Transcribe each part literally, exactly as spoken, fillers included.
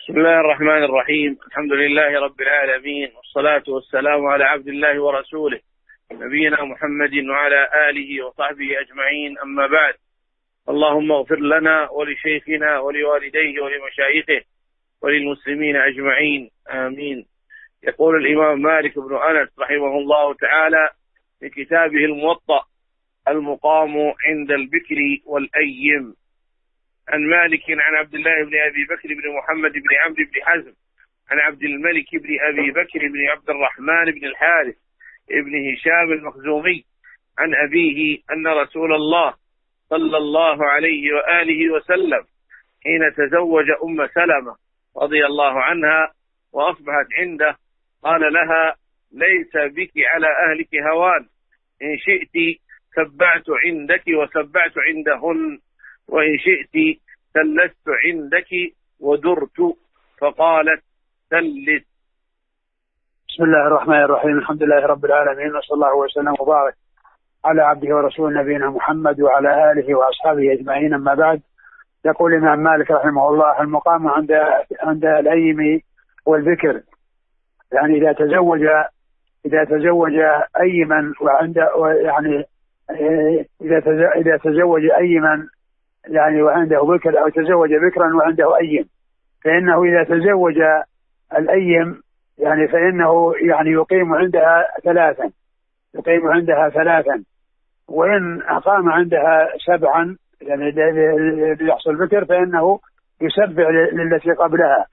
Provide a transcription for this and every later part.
بسم الله الرحمن الرحيم. الحمد لله رب العالمين، والصلاة والسلام على عبد الله ورسوله نبينا محمد وعلى آله وصحبه أجمعين، أما بعد. اللهم اغفر لنا ولشيخنا ولوالديه ولمشايخه وللمسلمين أجمعين، آمين. يقول الإمام مالك بن أنس رحمه الله تعالى في كتابه الموطأ: المقام عند البكر والأيم. عن مالك عن عبد الله بن أبي بكر بن محمد بن عمرو بن حزم عن عبد الملك بن أبي بكر بن عبد الرحمن بن الحارث بن هشام المخزومي عن أبيه أن رسول الله صلى الله عليه وآله وسلم حين تزوج أم سلمة رضي الله عنها وأصبحت عنده قال لها: ليس بك على أهلك هوان، إن شئت سبعت عندك وسبعت عندهن، وإن شئت سلست عندك ودرت. فقالت: سلس. بسم الله الرحمن الرحيم. الحمد لله رب العالمين، وصلى الله وسلم وبارك على عبده ورسوله نبينا محمد وعلى آله وأصحابه أجمعين، أما بعد. يقول الإمام مالك رحمه الله: المقام عند عند الأيم والذكر، يعني إذا تزوج إذا تزوج أيما وعند يعني إذا إذا تزوج أيما يعني وعنده بكر، أو تزوج بكرا وعنده أيم، فإنه إذا تزوج الأيم يعني فإنه يعني يقيم عندها ثلاثا يقيم عندها ثلاثا وإن أقام عندها سبعا يعني ليحصل بكر فإنه يسبع للتي قبلها،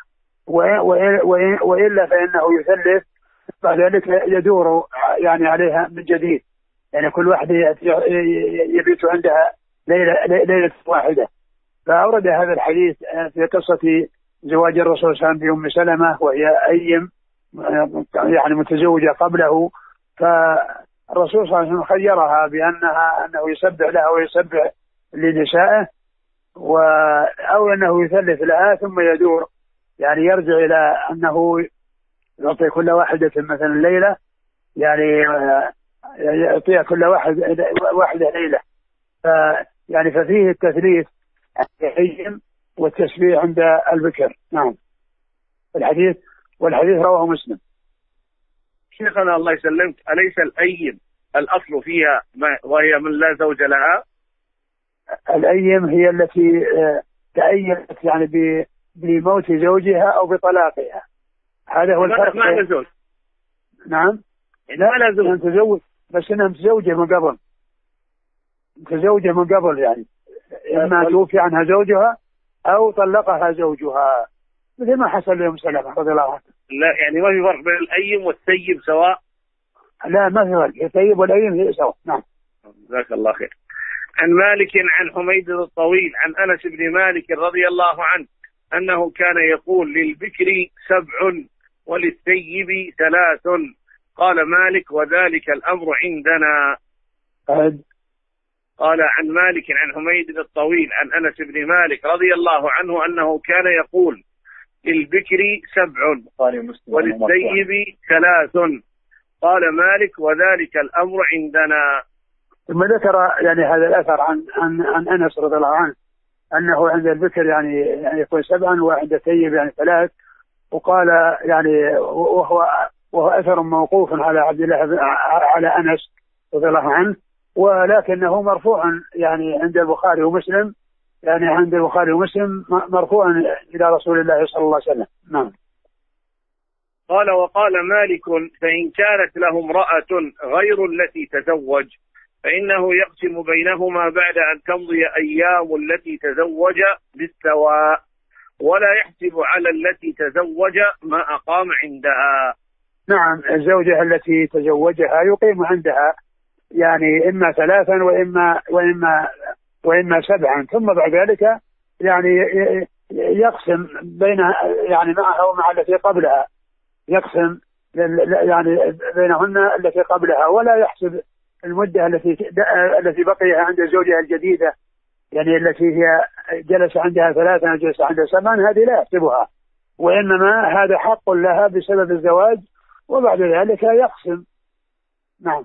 وإلا فإنه يثلث، بعد ذلك يدور يعني عليها من جديد، يعني كل واحد يبيت عندها ليلة, ليلة واحدة. فأورد هذا الحديث في قصة زواج الرسول صلى الله عليه وسلم بأم سلمة وهي أيم يعني متزوجة قبله، فالرسول صلى الله عليه وسلم خيرها بأنها أنه يسبح لها ويسبح لنسائه، أو أنه يثلث لها ثم يدور، يعني يرجع إلى أنه يعطي كل واحدة مثلا ليلة، يعني يعطيها كل واحد واحدة ليلة، يعني ففيه التثليث الأيم والتسبيح عند البكر. نعم. الحديث والحديث رواه مسلم. شيخنا الله يسلمك، أليس الأيم الأصل فيها وهي من لا زوج لها؟ الأيم هي التي تأيمت يعني بموت زوجها أو بطلاقها، هذا هو الفرق. ما لها زوج. نعم. لا لا زوج، تزوج، بس إنها متزوجة من قبل متزوجة من قبل يعني إما توفي عنها زوجها أو طلقها زوجها، مثل ما حصل لأم سلمة رضي الله عنها. لا يعني ما في فرق بين الأيم والسيب سواء؟ لا ما في فرق، السيب والأيم هي سواء. نعم. جزاك الله خير. عن مالك عن حميد الطويل عن أنس بن مالك رضي الله عنه أنه كان يقول: للبكر سبع وللسيب ثلاث. قال مالك: وذلك الأمر عندنا. أهد. قال عن مالك عن حميد الطويل عن أنس بن مالك رضي الله عنه أنه كان يقول: للبكر سبع وللسيب ثلاث. قال مالك: وذلك الأمر عندنا. ثم ذكر يعني هذا الأثر عن عن عن أنس رضي الله عنه أنه عند البكر يعني يعني يكون سبعا وعند السيب يعني ثلاث، وقال يعني وهو وهو أثر موقوف على عبد الله على أنس رضي الله عنه، ولكنه مرفوع يعني عند البخاري ومسلم، يعني عند البخاري ومسلم مرفوع إلى رسول الله صلى الله عليه وسلم. نعم. قال: وقال مالك: فإن كانت له امرأة غير التي تزوج فإنه يقسم بينهما بعد أن تمضي أيام التي تزوج بالسواء، ولا يحسب على التي تزوج ما أقام عندها. نعم. الزوجة التي تزوجها يقيم عندها يعني إما ثلاثا وإما وإما وإما سبعا، ثم بعد ذلك يعني يقسم بين يعني معها ومع التي قبلها، يقسم يعني بينهن التي قبلها، ولا يحسب المدة التي التي بقيها عند زوجها الجديدة، يعني التي هي جلس عندها ثلاثا وجلس عندها سبعا، هذه لا يحسبها، وإنما هذا حق لها بسبب الزواج، وبعد ذلك يقسم. نعم.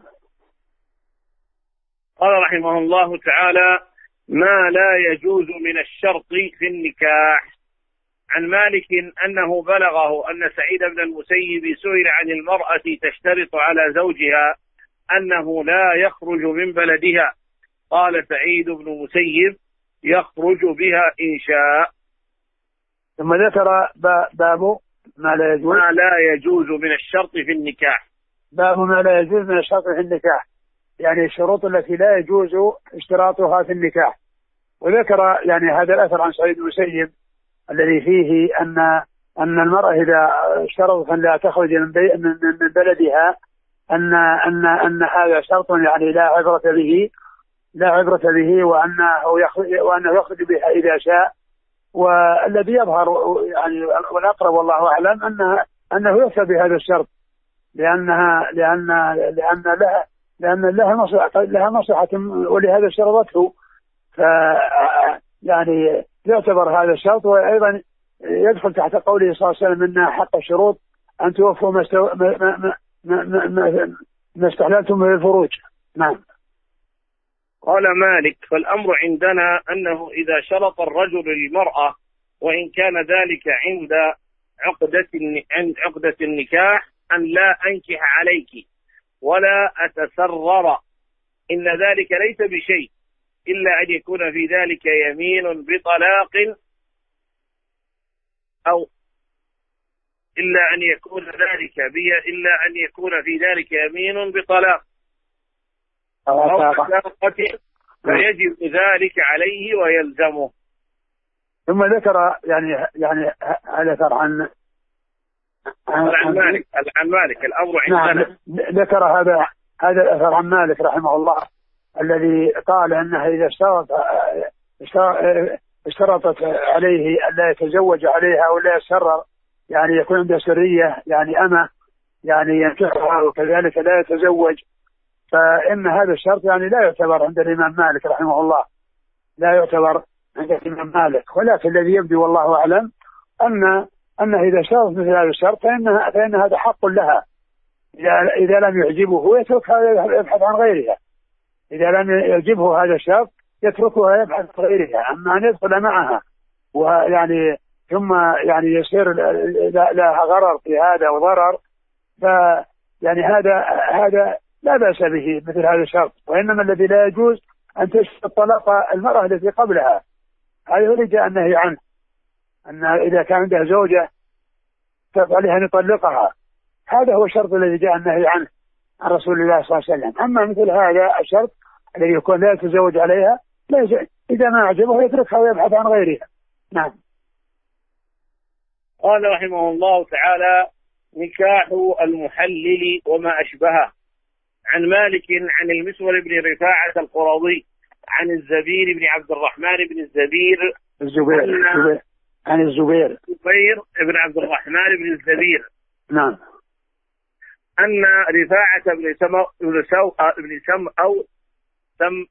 قال رحمه الله تعالى: ما لا يجوز من الشرط في النكاح. عن مالك أنه بلغه أن سعيد بن المسيب سئل عن المرأة تشترط على زوجها أنه لا يخرج من بلدها، قال سعيد بن المسيب يخرج بها إن شاء. ثم ذكر باب ما لا يجوز ما لا يجوز من الشرط في النكاح. باب ما لا يجوز من الشرط في النكاح، يعني الشروط التي لا يجوز اشتراطها في النكاح. وذكر يعني هذا الأثر عن سعيد بن المسيب الذي فيه أن أن المرأة إذا اشترطت أن لا تخرج من, من بلدها أن أن أن هذا شرط يعني لا عبرة به لا عبرة به وأنه يخرج وأنه يخرج بها إذا شاء. والذي يظهر يعني والأقرب والله أعلم أنها أنه يكتب بهذا الشرط، لأنها لأن لأن لها لأن لها مصلحة لها مصلحة ولهذا شرطته. ف يعني يعتبر هذا الشرط، وأيضا يدخل تحت قوله صلى الله عليه وسلم إن حق الشروط أن توفوا ما استو... ما ما ما ما, ما استحللتم من الفروج. نعم. قال مالك: فالأمر عندنا أنه إذا شرط الرجل للمرأة وإن كان ذلك عند عقدة عند عقدة النكاح أن لا أنكح عليك ولا أتسرر، إن ذلك ليس بشيء إلا أن يكون في ذلك يمين بطلاق أو إلا أن يكون ذلك بي إلا أن يكون في ذلك يمين بطلاق أو طلاقة فيجب ذلك عليه ويلزمه. ثم ذكر يعني يعني هذا ثر عن عن مالك عن مالك الأمر عندنا. ذكر هذا هذا الأثر عن مالك رحمه الله الذي قال أنها إذا اشترط اشترطت عليه أن لا يتزوج عليها ولا يتسرر، يعني يكون عنده سرية يعني أما يعني ينكحها وكذلك لا يتزوج، فإن هذا الشرط يعني لا يعتبر عند الإمام مالك رحمه الله، لا يعتبر عند الإمام مالك. ولكن الذي يبدو والله أعلم أن أنه إذا شرط مثل هذا الشرط فإن فإن هذا حق لها، إذا إذا لم يعجبه يتركها يبحث عن غيرها، إذا لم يعجبه هذا الشرط يتركها يبحث عن غيرها. أما أن يدخل معها ويعني ثم يعني يصير لها غرر في هذا وضرر، فيعني هذا هذا لا بأس به مثل هذا الشرط. وإنما الذي لا يجوز أن تشترط طلاق المرأة التي قبلها، هذا هو اللي جاء النهي عنه، أن إذا كان عندها زوجة فعليها أن يطلقها، هذا هو الشرط الذي جاء النهي عنه عن رسول الله صلى الله عليه وسلم. أما مثل هذا الشرط الذي يكون لا يتزوج عليها لا يجوز، إذا ما أعجبه يتركها ويبحث عن غيرها. نعم. قال رحمه الله تعالى: نكاح المحلل وما أشبهه. عن مالك عن المسور بن رفاعة القرظي عن الزبير بن عبد الرحمن بن الزبير الزبير الزبير عن الزبير الزبير بن عبد الرحمن بن الزبير نعم أن رفاعة بن سم بن سو بن سم أو سم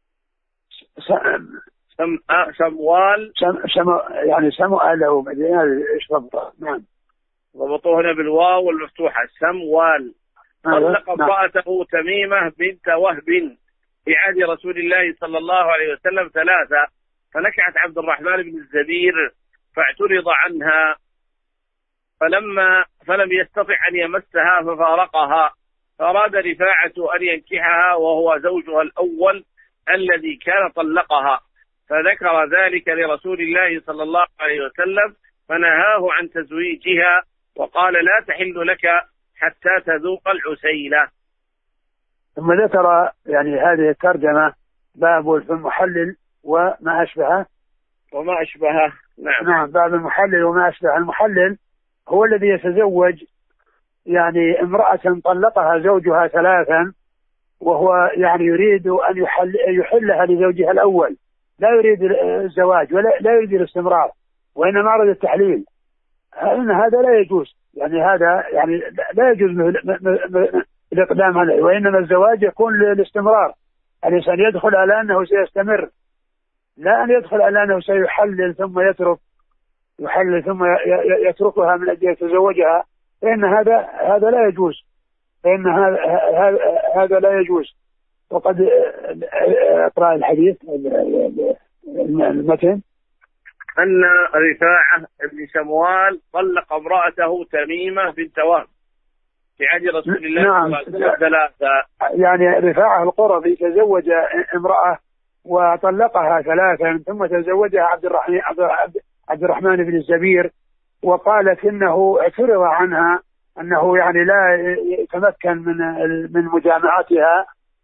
سم سموال سم سم يعني سموال له مدينة إيش ضبطه. نعم. ضبطوه هنا بالواو والمفتوحة سموال. طلق امرأته تميمة بنت وهب في عهد رسول الله صلى الله عليه وسلم ثلاثة، فنكحت عبد الرحمن بن الزبير فاعترض عنها، فلما فلم يستطع أن يمسها ففارقها، فأراد رفاعة أن ينكحها وهو زوجها الأول الذي كان طلقها، فذكر ذلك لرسول الله صلى الله عليه وسلم فنهاه عن تزويجها وقال: لا تحل لك حتى تذوق العسيلة. ثم ذكر يعني هذه الترجمة باب في المحلل وما أشبهه وما أشبهه. نعم. نعم. باب المحلل وما أشبهه. المحلل هو الذي يتزوج يعني امرأة طلقها زوجها ثلاثا وهو يعني يريد أن يحل يحلها لزوجها الأول، لا يريد الزواج ولا لا يريد الاستمرار وإنما أراد التحليل، إن هذا لا يجوز، يعني هذا يعني لا يجوز الإقدام عليه، وإنما الزواج يكون للاستمرار، الإنسان يدخل على أنه سيستمر، لا أن يدخل على أنه سيحلل ثم يترك يحلل ثم يتركها من أجل يتزوجها، فإن هذا هذا لا يجوز، فإن هذا هذا لا يجوز. وقد اقرأ الحديث المتن. أن رفاعة بن شموال طلق امرأته تميمة بنت وهب في عهد رسول الله صلى الله عليه وسلم ثلاثة. يعني رفاعة القرظي تزوج امرأة وطلقها ثلاثا، ثم تزوجها عبد الرحمن عبد الرحمن بن الزبير، وقالت إنه اعترض عنها أنه يعني لا يتمكن من من مجامعتها،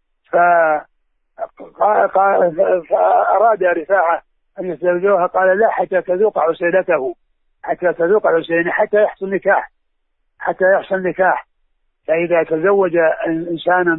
فأراد رفاعة أن يتزوجوها، قال لا حتى تذوق عسيلته، حتى تذوق عسيلته، حتى يحصل نكاح، حتى يحصل نكاح. فإذا تزوج إنسانا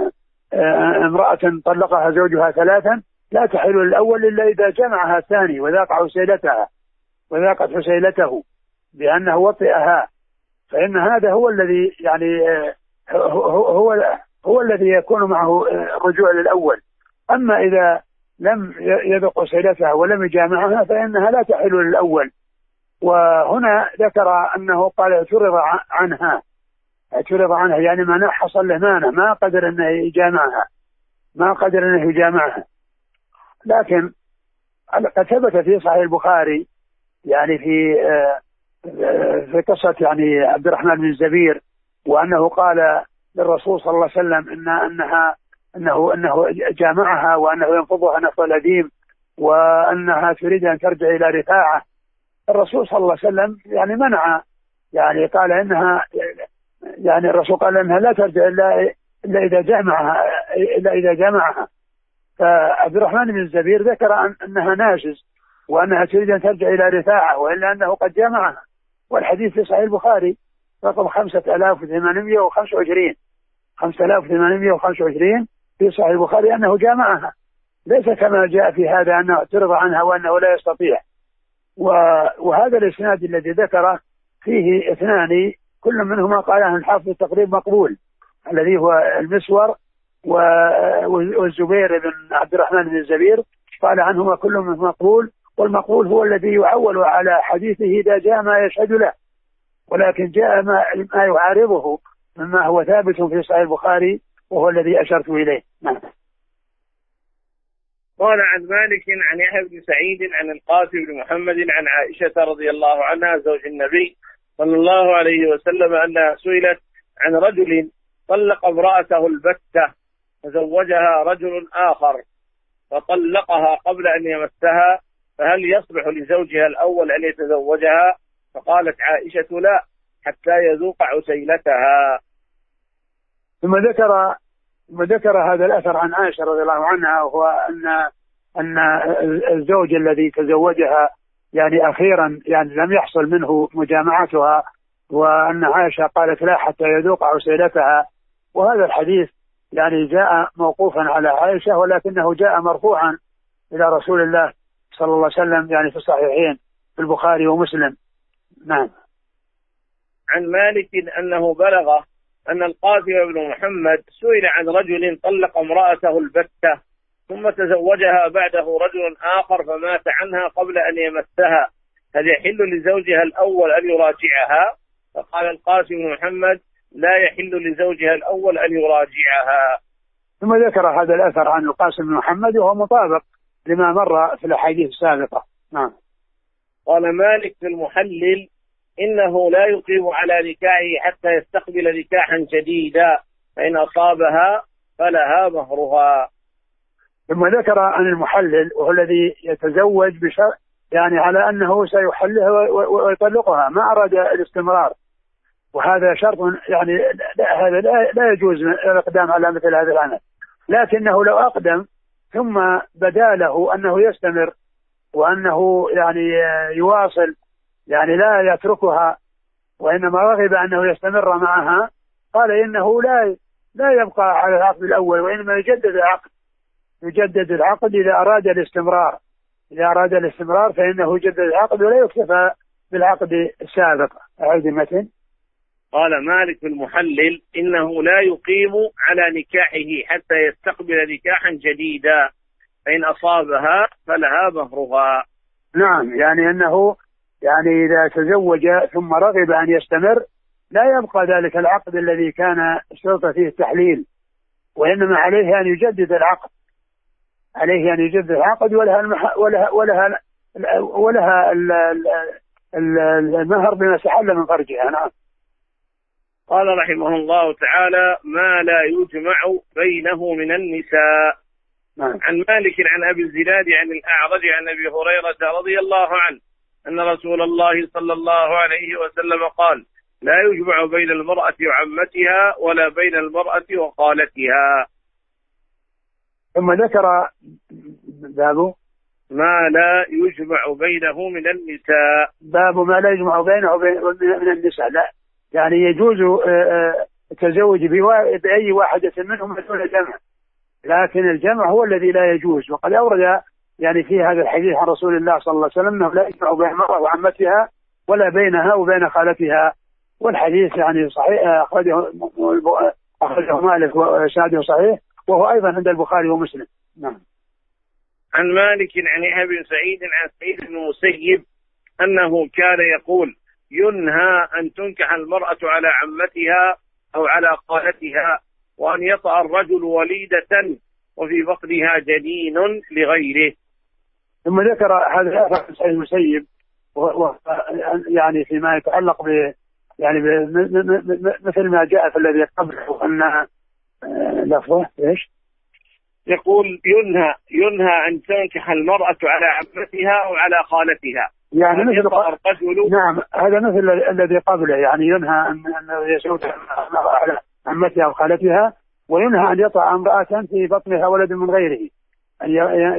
امرأة طلقها زوجها ثلاثا لا تحل الأول إلا إذا جمعها الثاني وذاق عسيلتها وذاقت عسيلته بأنه وطئها، فإن هذا هو الذي يعني هو, هو, هو الذي يكون معه الرجوع للأول. أما إذا لم يذق عسيلتها ولم يجامعها فإنها لا تحل للأول. وهنا ذكر أنه قال اعترض عنها، اعترض عنها يعني ما حصل له مانع، ما قدر أنه يجامعها، ما قدر أنه يجامعها. لكن قد ثبت في صحيح البخاري يعني في في قصة يعني عبد الرحمن بن الزبير، وأنه قال للرسول صلى الله عليه وسلم إن أنها أنه أنه جامعها وأنه ينفضها نفض الأديم وأنها تريد أن ترجع إلى رفاعة. الرسول صلى الله عليه وسلم يعني منع، يعني قال إنها يعني الرسول قال إنها لا ترجع إلا إلا إذا جامعها إلا إذا جامعها. فعبد الرحمن بن الزبير ذكر أن أنها ناشز وأنها تريد أن ترجع إلى رفاعة، وإلا أنه قد جامعها. والحديث في صحيح البخاري رقم خمسة آلاف وثمانمائة وخمسة وعشرين خمسة آلاف وثمانمائة وخمسة وعشرين في صحيح البخاري أنه جامعها، ليس كما جاء في هذا أنه اعترض عنها وأنه لا يستطيع. وهذا الإسناد الذي ذكره فيه اثنان كل منهما قال عن الحافظ التقريب مقبول، الذي هو المسور والزبير بن عبد الرحمن بن الزبير، قال عنهما كل منهما مقبول، والمقبول هو الذي يعول على حديثه إذا جاء ما يشهد له، ولكن جاء ما, ما يعارضه مما هو ثابت في صحيح البخاري وهو الذي أشرت إليه. نعم. قال عن مالك عن يحيى بن سعيد عن القاسم بن محمد عن عائشة رضي الله عنها زوج النبي صلى الله عليه وسلم أنها سئلت عن رجل طلق امرأته البتة فزوجها رجل آخر فطلقها قبل أن يمسها، فهل يصلح لزوجها الأول أن يتزوجها؟ فقالت عائشة لا حتى يذوق عسيلتها. ثم ذكر ثم ذكر هذا الأثر عن عائشة رضي الله عنها، وهو أن أن الزوج الذي تزوجها يعني أخيرا يعني لم يحصل منه مجامعتها، وأن عائشة قالت لا حتى يذوق عسيلتها. وهذا الحديث يعني جاء موقوفا على عائشة، ولكنه جاء مرفوعا إلى رسول الله صلى الله عليه وسلم يعني في الصحيحين في البخاري ومسلم. نعم. عن مالك أنه بلغ أن القاسم بن محمد سئل عن رجل طلق امرأته البتة ثم تزوجها بعده رجل آخر فمات عنها قبل أن يمسها، هل يحل لزوجها الأول أن يراجعها؟ فقال القاسم بن محمد لا يحل لزوجها الأول أن يراجعها. ثم ذكر هذا الأثر عن القاسم بن محمد وهو مطابق لما مر في الأحاديث السابقة. نعم. قال مالك في المحلل إنه لا يقيم على نكاحه حتى يستقبل نكاحا جديدا، فإن أصابها فلها مهرها. ثم ذكر عن المحلل وهو الذي يتزوج بشرط يعني على أنه سيحلها ويطلقها، ما أراد الاستمرار، وهذا شرط يعني هذا لا يجوز الإقدام على مثل هذا العمل. لكنه لو أقدم ثم بدا له أنه يستمر وأنه يعني يواصل يعني لا يتركها، وإنما رغب أنه يستمر معها، قال إنه لا لا يبقى على العقد الأول، وإنما يجدد العقد يجدد العقد إذا أراد الاستمرار إذا أراد الاستمرار فإنه يجدد العقد ولا يكتفى بالعقد السابق. أعيد المتن. قال مالك في المحلل إنه لا يقيم على نكاحه حتى يستقبل نكاحا جديدا، فإن أصابها فلها مهرها. نعم، يعني أنه يعني إذا تزوج ثم رغب أن يستمر لا يبقى ذلك العقد الذي كان اشترط فيه التحليل، وإنما عليه أن يجدد العقد عليه أن يجدد العقد ولها المح... ولها ولها ولها المهر بما استحل من فرجها. نعم. قال رحمه الله تعالى: ما لا يجمع بينه من النساء. نعم. عن مالك عن أبي الزناد عن الأعرج عن أبي هريرة رضي الله عنه أن رسول الله صلى الله عليه وسلم قال: لا يجمع بين المرأة وعمتها ولا بين المرأة وخالتها. ثم ذكر باب ما لا يجمع بينه من النساء. باب ما لا يجمع بينه من النساء. لا يعني يجوز التزوج بأي واحدة منهم دون جمع، لكن الجمع هو الذي لا يجوز. وقد أورد يعني في هذا الحديث عن رسول الله صلى الله عليه وسلم أنه لا يجمع بين المرأة وعمتها ولا بينها وبين خالتها، والحديث يعني صحيح، أخرجه أخرجه مالك وإسناده صحيح، وهو أيضا عند البخاري ومسلم. نعم. عن مالك عن يحيى بن سعيد عن سعيد بن المسيب أنه كان يقول: ينهى أن تنكح المرأة على عمتها أو على خالتها، وأن يطأ الرجل وليدة وفي بطنها جنين لغيره. ثم ذكر هذا الأثر عن سعيد المسيب و يعني فيما يتعلق ب يعني مثل ما جاء في الذي قبله أن لفظه ايش؟ يقول: ينهى ينهى أن تنكح المرأة على عمتها أو على خالتها، يعني مثل الرجل. نعم، هذا مثل الذي قبله، يعني ينهى أن يسوي على عمتها أو خالتها، وينهى أن يطع امرأة في بطنها ولد من غيره، أن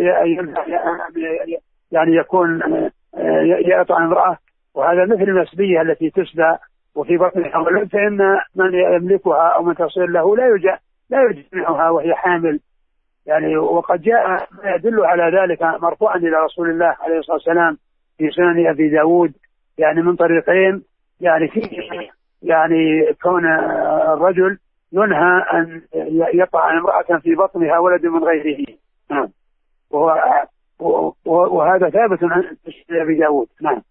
يعني يكون يطع امرأة، وهذا مثل المسبية التي تسبى وفي بطنها ولد، فإن من يملكها أو من تصير له لا يجع لا يجمعها وهي حامل يعني. وقد جاء ما يدل على ذلك مرفوعا إلى رسول الله عليه الصلاة والسلام في سنن أبي داود يعني من طريقين، يعني في يعني كون الرجل ينهى أن يطع امرأة في بطنها ولد من غيره. نعم. وهذا ثابت عن أبي داود. نعم.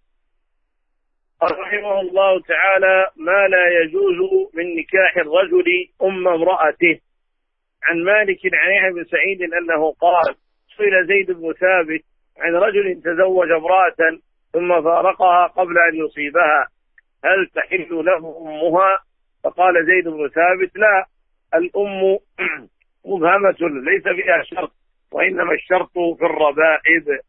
رحمه الله تعالى: ما لا يجوز من نكاح الرجل أم امرأته. عن مالك عن يحيى بن سعيد أنه قال: سئل زيد بن ثابت عن رجل تزوج امرأة ثم فارقها قبل أن يصيبها، هل تحل له أمها؟ فقال زيد بن ثابت: لا، الأم مبهمة ليس فيها شرط، وإنما الشرط في الربائب.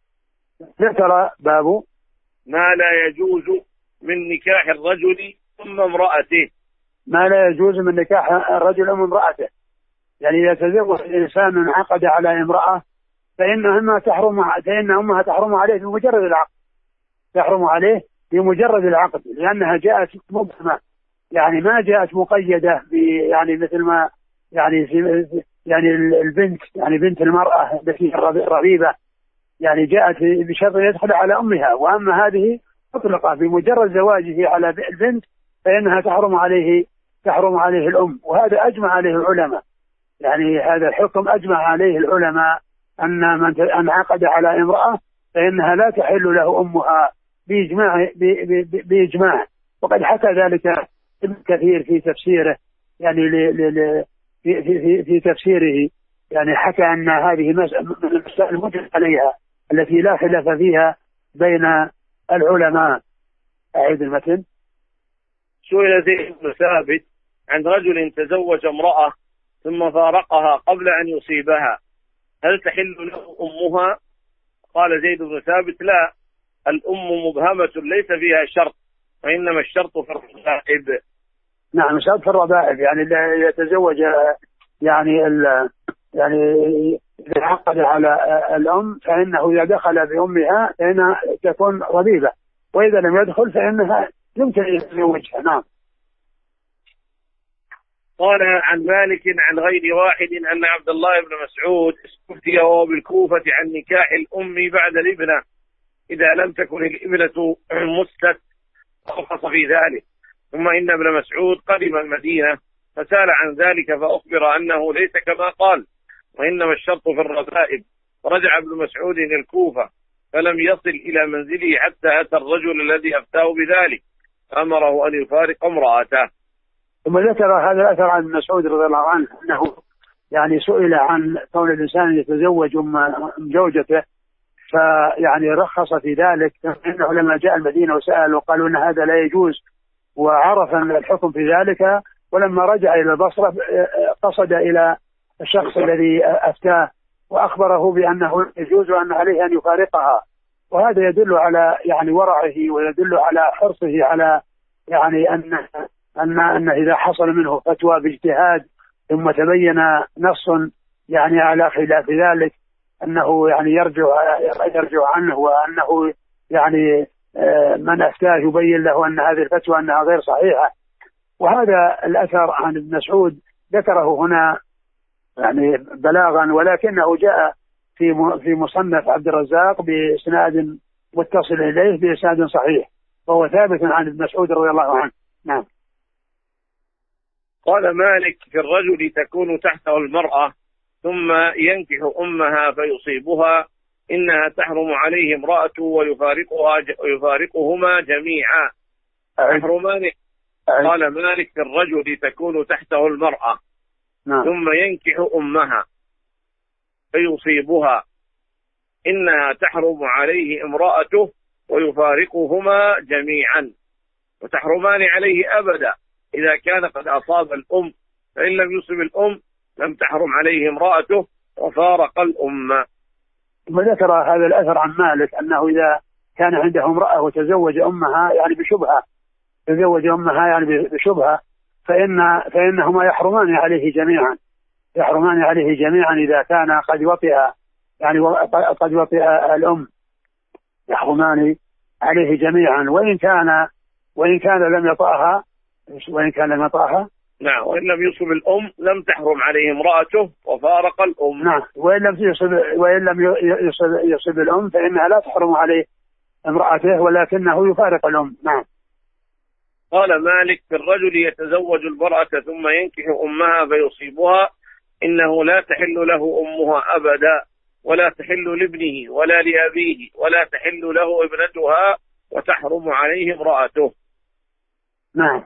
ذكر باب ما لا يجوز من نكاح الرجل أم امرأته. ما لا يجوز من نكاح الرجل أم امرأته، يعني إذا تزوج الإنسان عقد على امرأة فإنها تحرم فإن أمها تحرم عليه بمجرد العقد، تحرم عليه بمجرد العقد، لأنها جاءت مبهمة، يعني ما جاءت مقيدة يعني مثل ما يعني في يعني البنت يعني بنت المرأة التي رغيبة يعني جاءت بشرط يدخل على أمها، وأما هذه مطلقة بمجرد زواجه على البنت فإنها تحرم عليه تحرم عليه الأم. وهذا أجمع عليه العلماء، يعني هذا الحكم أجمع عليه العلماء أن من أن عقد على امرأة فإنها لا تحل له أمها بإجماع بإجماع. وقد حكى ذلك ابن كثير في تفسيره، يعني في في في تفسيره يعني حكى أن هذه مسألة المجمع عليها التي لا خلاف فيها بين العلماء. أعيد المتن. سئل زيد بن ثابت عن رجل تزوج امرأة ثم فارقها قبل أن يصيبها، هل تحل له أمها؟ قال زيد بن ثابت: لا، الأم مبهمة ليس فيها شرط، وإنما الشرط في الربائب. نعم، الشرط في الربائب، يعني يتزوج يعني ال يعني إذا عقد على الأم فإنه إذا دخل بأمها فإنها تكون ربيبة، وإذا لم يدخل فإنها يمكن أن يتزوجها. نعم. قال عن مالك عن غير واحد أن عبد الله بن مسعود استفتي وهو بالكوفة عن نكاح الأم بعد الابنة إذا لم تكن الابنة مست، فرخص في ذلك. ثم إن ابن مسعود قدم المدينة فسأل عن ذلك فأخبر أنه ليس كما قال، وإنما الشرط في الربائب. فرجع ابن مسعود الكوفة فلم يصل إلى منزله حتى أتى الرجل الذي أفتاه بذلك فأمره أن يفارق امرأته. ثم ذكر هذا الأثر عن ابن مسعود رضي الله عنه أنه يعني سئل عن كون الإنسان يتزوج أم زوجته فيعني رخص في ذلك، إنه لما جاء المدينة وسأل وقالوا أن هذا لا يجوز وعرف الحكم في ذلك، ولما رجع إلى البصرة قصد إلى الشخص الذي أفتاه وأخبره بأنه يجوز وأن عليه أن يفارقها. وهذا يدل على يعني ورعه، ويدل على حرصه على يعني أن أن أن إذا حصل منه فتوى باجتهاد ثم تبين نص يعني على خلاف ذلك أنه يعني يرجع يرجع عنه، وأنه يعني من أفتاه يبين له أن هذه الفتوى أنها غير صحيحة. وهذا الأثر عن ابن مسعود ذكره هنا يعني بلاغا، ولكنه جاء في في مصنف عبد الرزاق بإسناد متصل إليه بإسناد صحيح، وهو ثابت عن ابن مسعود رضي الله عنه. نعم. قال مالك: في الرجل تكون تحته المرأة ثم ينكح أمها فيصيبها، إنها تحرم عليه امرأته ويفارقها ويفارقهما جميعا. تحرمان. قال مالك: في الرجل تكون تحته المرأة نعم. ثم ينكح أمها فيصيبها، إنها تحرم عليه امرأته ويفارقهما جميعا، وتحرمان عليه أبدا إذا كان قد أصاب الأم، فإن لم يصب الأم لم تحرم عليه امرأته وفارق الأم. وذكر هذا الأثر عن مالك أنه إذا كان عنده امرأة وتزوج أمها يعني بشبهة تزوج أمها يعني بشبهة فإن فإنهما يحرمان عليه جميعا يحرمان عليه جميعا إذا كان قد وطئ يعني قد وطئ الأم، يحرمان عليه جميعا، وإن كان وإن كان لم يطأها وإن كان لم يطأها نعم، وإن لم يصب الأم لم تحرم عليه امرأته وفارق الأم. نعم، وإن لم يصب وإن لم يصب, يصب الأم فإنها لا تحرم عليه امرأته ولكنه يفارق الأم. نعم. قال مالك: في الرجل يتزوج المرأة ثم ينكح أمها فيصيبها، إنه لا تحل له أمها أبدا، ولا تحل لابنه ولا لأبيه، ولا تحل له ابنتها، وتحرم عليه امرأته. نعم.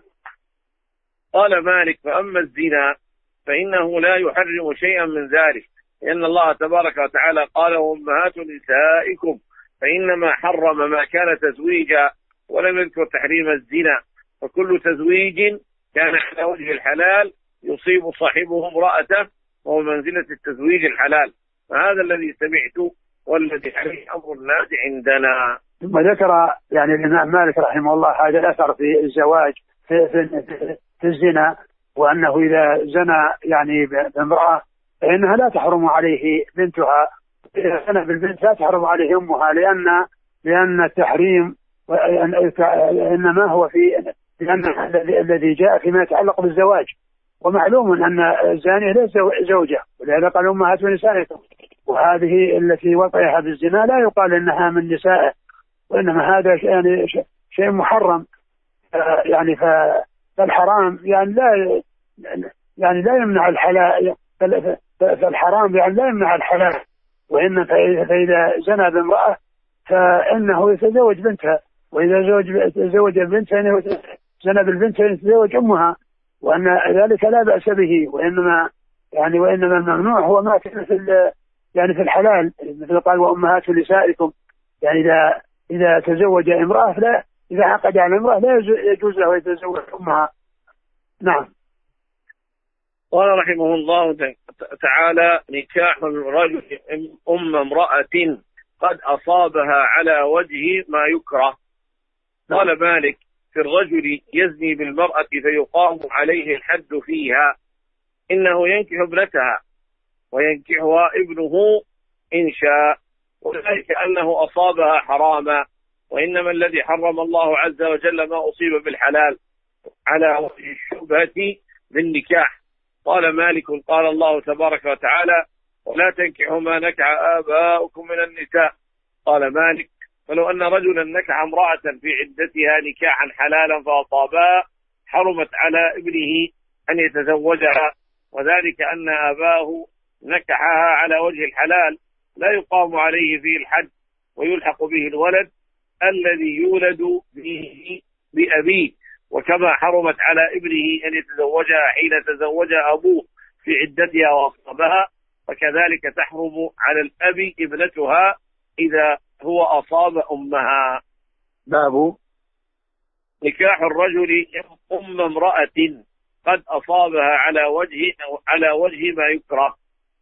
قال مالك: فأما الزنا فإنه لا يحرم شيئا من ذلك، لأن الله تبارك وتعالى قال: وأمهات نسائكم، فإنما حرم ما كان تزويجا ولم يذكر تحريم الزنا، فكل تزويج كان على وجه الحلال يصيب صاحبه امرأته وهو منزلة التزويج الحلال، فهذا الذي سمعت والذي عليه أمر الناس عندنا. ثم ذكر يعني الإمام مالك رحمه الله هذا الأثر في الزواج في, في, في الزنا، وأنه إذا زنى يعني بامرأة فإنها لا تحرم عليه بنتها، إذا زنى بالبنت لا تحرم عليه أمها، لأن لأن التحريم إنما هو في لأن الذي جاء فيما يتعلق بالزواج، ومعلوم أن الزاني ليس زوجة، ولهذا قال أمهات نسائكم، وهذه التي وطئها بالزنا لا يقال إنها من نسائه، وإنما هذا يعني شيء محرم يعني. فالحرام يعني لا يعني لا يمنع الحلال، فالحرام يعني لا يمنع الحلال، وإن فإذا زنى بامرأة فإنه يتزوج بنتها، وإذا زوج تزوج البنت فإنه زنى بالبنت فإنه يتزوج أمها، وأن ذلك لا بأس به، وإنما يعني وإنما الممنوع هو ما كان في يعني في الحلال، مثل قال: وأمهات نسائكم، يعني إذا إذا تزوج امرأة فلا إذا عقد على امرأة لا يجوز له يتزوج أمها. نعم. قال رحمه الله تعالى: نكاح الرجل أم امرأة قد أصابها على وجه ما يكره. قال مالك: في الرجل يزني بالمرأة فيقام عليه الحد فيها، إنه ينكح ابنتها وينكحها ابنه إن شاء، وذلك أنه أصابها حراما، وإنما الذي حرم الله عز وجل ما أصيب بالحلال على وجه الشبهة بالنكاح. قال مالك: قال الله تبارك وتعالى: ولا تنكحوا ما نكح آباؤكم من النساء. قال مالك: فلو أن رجلا نكح امرأة في عدتها نكاحا حلالا فأصابها، حرمت على ابنه أن يتزوجها، وذلك أن أباه نكحها على وجه الحلال، لا يقام عليه فيه الحد، ويلحق به الولد الذي يولد به بأبيه، وكما حرمت على ابنه أن يتزوجها حين تزوجها أبوه في عدتها وأصابها، فكذلك تحرم على الأب ابنتها إذا هو أصاب أمها. باب نكاح الرجل أم امرأة قد أصابها على وجه على وجه ما يكره.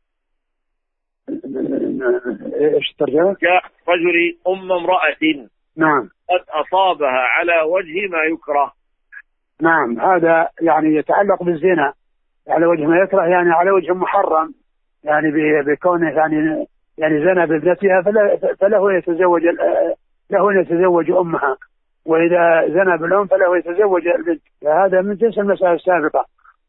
ايش الترجمة؟ نكاح رجل أم امرأة نعم قد أصابها على وجه ما يكره. نعم، هذا يعني يتعلق بالزنا على وجه ما يكره، يعني على وجه محرم، يعني بكونه يعني يعني زنى بابنتها فله يتزوج له أن يتزوج أمها، وإذا زنى بالأم فله يتزوج البنت. هذا من جنس المسألة السابقة.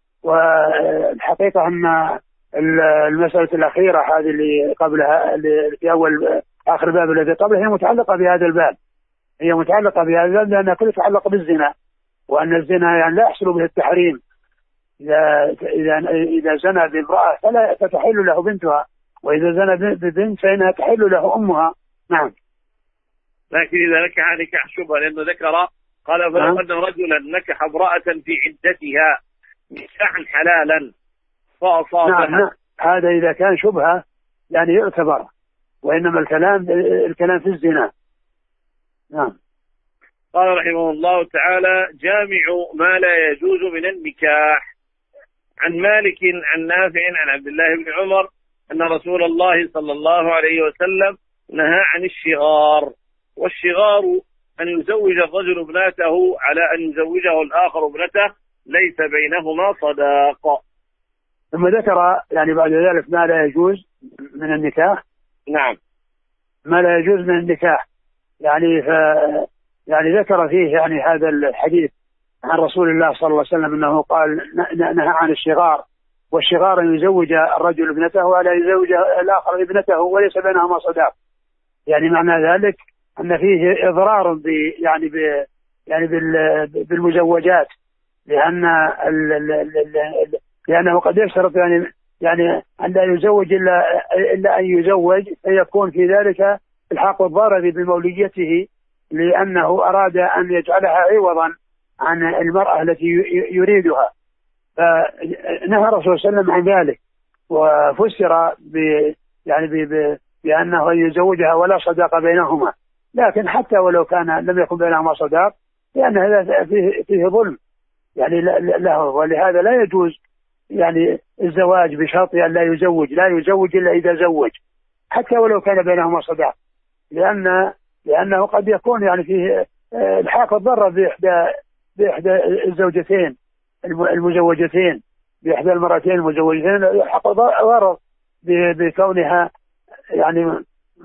والحقيقة أن المسألة الأخيرة هذه اللي قبلها اللي في أول آخر باب الذي قبله هي متعلقة بهذا الباب، هي متعلقة بهذا الباب لأنها كلها تتعلق بالزنا، وأن الزنا يعني لا يحصل به التحريم. إذا إذا إذا زنى بامرأة فلا تحل له بنتها، وإذا زنى ببنت فإنها تحل له أمها. نعم. لكن إذا نكح نكاح شبهة، لأنه ذكر قال فلو أن رجلا نكح امرأة في عدتها نكاحا حلالا فأصابها. نعم. نعم. هذا إذا كان شبهة يعني يعتبر، وإنما الكلام الكلام في الزنا. نعم. قال رحمه الله تعالى: جامع ما لا يجوز من النكاح. عن مالك عن نافع عن عبد الله بن عمر أن رسول الله صلى الله عليه وسلم نهى عن الشغار. والشغار أن يزوج الرجل ابنته على أن يزوجه الآخر ابنته ليس بينهما صداق. ثم ذكر يعني بعد ذلك ما لا يجوز من النكاح. نعم. ما لا يجوز من النكاح يعني ف يعني ذكر فيه يعني هذا الحديث عن رسول الله صلى الله عليه وسلم أنه قال نهى عن الشغار، والشغار أن يزوج الرجل ابنته ولا يزوج الآخر ابنته وليس بينهما صداق. يعني معنى ذلك أن فيه إضرار ب يعني ب يعني بالمزوجات، لأن ال ال ال لأنه قد يشترط يعني يعني أن لا يزوج إلا إلا أن يزوج، فيكون في ذلك الحاق الضرر بموليته، لأنه أراد أن يجعلها عوضا عن المرأة التي يريدها. فنهى الرسول صلى الله عليه وسلم عن ذلك، وفسر ب يعني ب بأنه يزوجها ولا صداق بينهما. لكن حتى ولو كان لم يكن بينهما صداق، لأن هذا فيه, فيه ظلم يعني له، ولهذا لا يجوز يعني الزواج بشرط أن لا يزوج، لا يزوج إلا إذا زوج حتى ولو كان بينهما صداق، لأن لأنه قد يكون يعني فيه الحاق الضرر بإحدى بإحدى الزوجتين المزوجتين، بإحدى المرأتين المزوجتين الحاق ضرر بكونها يعني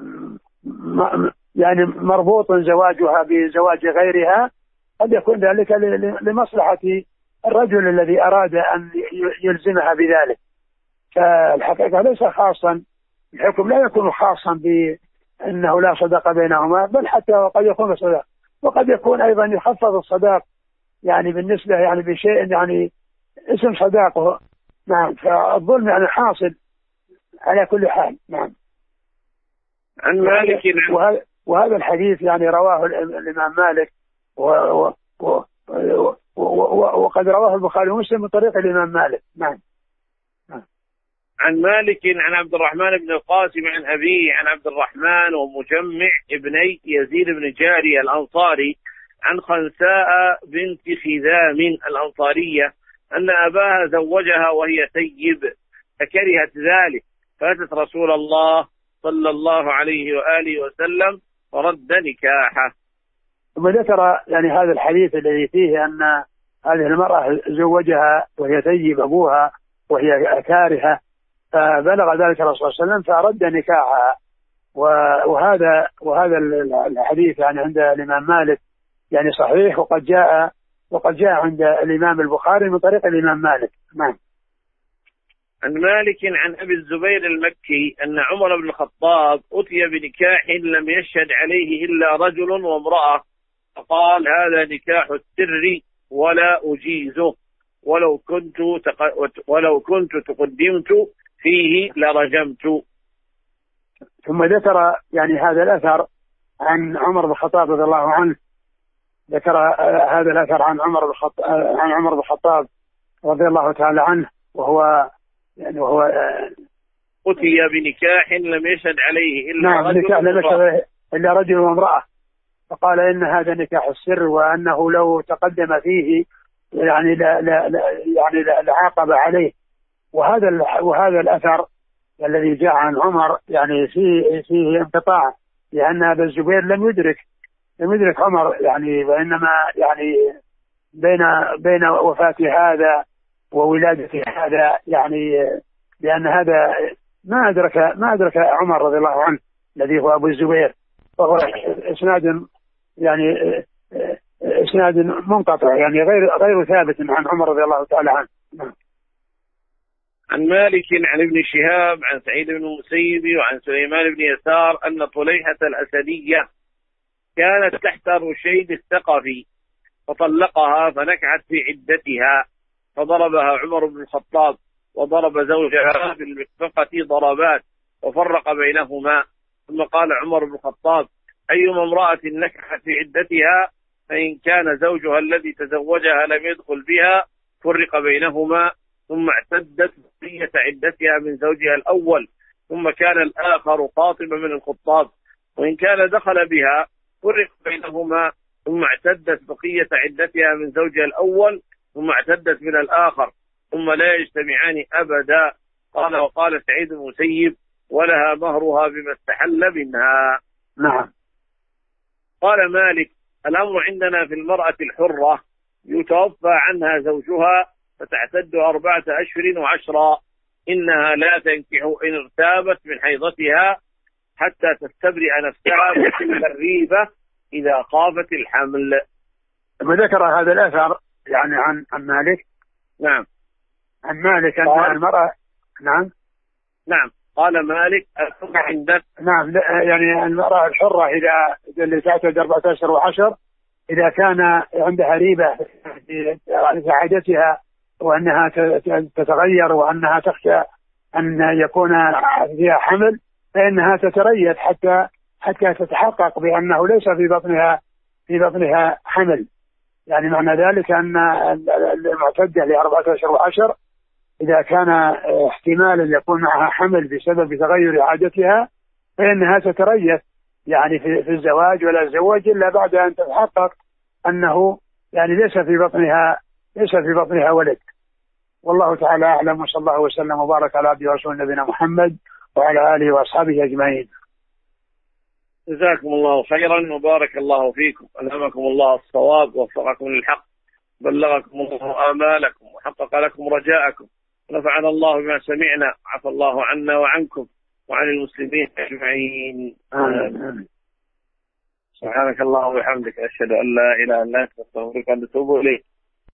يعني مربوط زواجها بزواج غيرها، قد يكون ذلك لمصلحة الرجل الذي أراد أن يلزمها بذلك. فالحقيقة ليس خاصا، الحكم لا يكون خاصا بأنه لا صداق بينهما، بل حتى وقد يكون صداق، وقد يكون أيضا يخفض الصداق يعني بالنسبة يعني بشيء يعني اسم صداقه. نعم. فالظلم يعني حاصل على كل حال. نعم. عن مالك وهذا, وهذا الحديث يعني رواه الإمام مالك و و و و وقد رواه البخاري ومسلم من طريق الإمام مالك. نعم. عن مالك عن عبد الرحمن بن القاسم عن أبيه عن عبد الرحمن ومجمع ابني يزيد بن جاري الأنصاري عن خنساء بنت خذام الأنصارية أن أباها زوجها وهي ثيب فكرهت ذلك، فأتت رسول الله صلى الله عليه وآله وسلم ورد نكاحه. ثم ذكر يعني هذا الحديث الذي فيه أن هذه المرأة زوجها وهي ثيب أبوها وهي كارهة، فبلغ ذلك الرسول صلى الله عليه وسلم فرد نكاحها. وهذا وهذا الحديث يعني عند الإمام مالك يعني صحيح، وقد جاء وقد جاء عند الإمام البخاري من طريق الإمام مالك. نعم. عن مالك عن أبي الزبير المكي أن عمر بن الخطاب أتي بنكاح لم يشهد عليه إلا رجل وامرأة، فقال هذا نكاح السر ولا أجيزه، ولو كنت تق... ولو كنت تقدمت فيه لرجمت. ثم ذكر يعني هذا الأثر عن عمر بن الخطاب رضي الله عنه، ذكر هذا الأثر عن عمر بن الخطاب عن عمر بن الخطاب رضي الله تعالى عنه، وهو يعني وهو أتي بنكاح لم يشهد عليه إلا نعم رجل نكاح لم يشهد إلا رجل وامرأة، فقال إن هذا نكاح السر، وأنه لو تقدم فيه يعني لا لا لا يعني لا لعاقب عليه. وهذا وهذا الأثر الذي جاء عن عمر يعني فيه فيه انقطاع، لأن أبا الزبير لم يدرك لم يدرك عمر يعني، وإنما يعني بين بين وفاة هذا وولادة هذا يعني، لأن هذا ما أدرك ما أدرك عمر رضي الله عنه الذي هو أبو الزبير، وهو إسناد يعني إسناد منقطع يعني غير غير ثابت عن عمر رضي الله تعالى عنه. عن مالك عن ابن شهاب عن سعيد بن المسيب وعن سليمان بن يسار أن طليحة الأسدية كانت تحت رشيد الثقفي فطلقها فنكحت في عدتها، فضربها عمر بن الخطاب وضرب زوجها بالمخفقة ضربات وفرق بينهما. ثم قال عمر بن الخطاب: أيما امرأة نكحت في عدتها فإن كان زوجها الذي تزوجها لم يدخل بها فرق بينهما، ثم اعتدت بقية عدتها من زوجها الأول، ثم كان الآخر خاطبا من الخطاب، وإن كان دخل بها فرق بينهما، ثم اعتدت بقية عدتها من زوجها الأول، ثم اعتدت من الآخر، ثم لا يجتمعان أبدا. قال وقال سعيد المسيب: ولها مهرها بما استحل منها. نعم. قال مالك: الأمر عندنا في المرأة الحرة يتوفى عنها زوجها فتعتد أربعة أشهر وعشرا، إنها لا تنكح إن ارتابت من حيضتها حتى تستبرئ نفسها من الريبة إذا خافت الحمل. وذكر هذا الأثر يعني عن عن مالك. نعم. عن مالك أن المرأة. نعم. نعم. قال مالك: الحرة عندك. نعم يعني المرأة الحرة إذا اللي تعتد أربعة أشهر وعشر إذا كان عندها ريبة في عادتها وأنها تتغير وأنها تخشى أن يكون فيها حمل، فإنها تتريث حتى حتى تتحقق بأنه ليس في بطنها في بطنها حمل. يعني معنى ذلك أن المعتدة لأربعة أشهر وعشر إذا كان احتمال يكون معها حمل بسبب تغير عادتها فإنها تتريث يعني في, في الزواج، ولا تزوج إلا بعد أن تتحقق أنه يعني ليس في بطنها ليس في بطنها ولد. والله تعالى أعلم، وصلى الله وسلم وبارك على عبده ورسوله نبينا محمد وعلى آله وأصحابه أجمعين. جزاكم الله خيرا وبارك الله فيكم، ألهمكم الله الصواب ووفقكم للحق، بلغكم الله آمالكم وحقق لكم رجاءكم، ونفعنا الله بما سمعنا، عفى الله عنا وعنكم وعن المسلمين أجمعين. آمين. سبحانك اللهم وبحمدك، أشهد أن لا إله إلا أنت، أستغفرك وأتوب إليك.